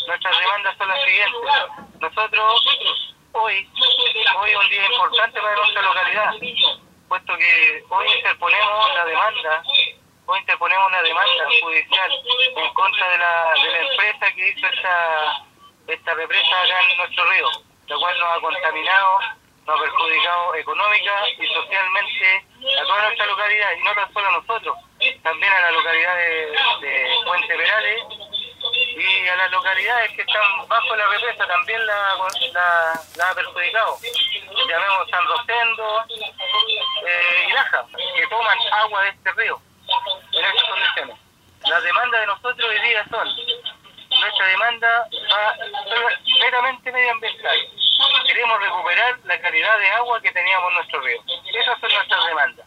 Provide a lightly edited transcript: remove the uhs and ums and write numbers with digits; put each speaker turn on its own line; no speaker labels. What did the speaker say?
Nuestras demandas son las siguientes. Nosotros hoy es un día importante para nuestra localidad, puesto que hoy interponemos una demanda judicial en contra de la empresa que hizo esta represa acá en nuestro río, la cual nos ha contaminado, nos ha perjudicado económica y socialmente a toda nuestra localidad, y no tan solo a nosotros, también a la localidad de Puente Perales y a las localidades que están bajo la represa también la ha perjudicado. Llamemos San Rosendo y Laja, que toman agua de este río en estas condiciones. Las demandas de nosotros hoy día nuestra demanda va meramente medioambiental. Queremos recuperar la calidad de agua que teníamos en nuestro río. Esas son nuestras demandas.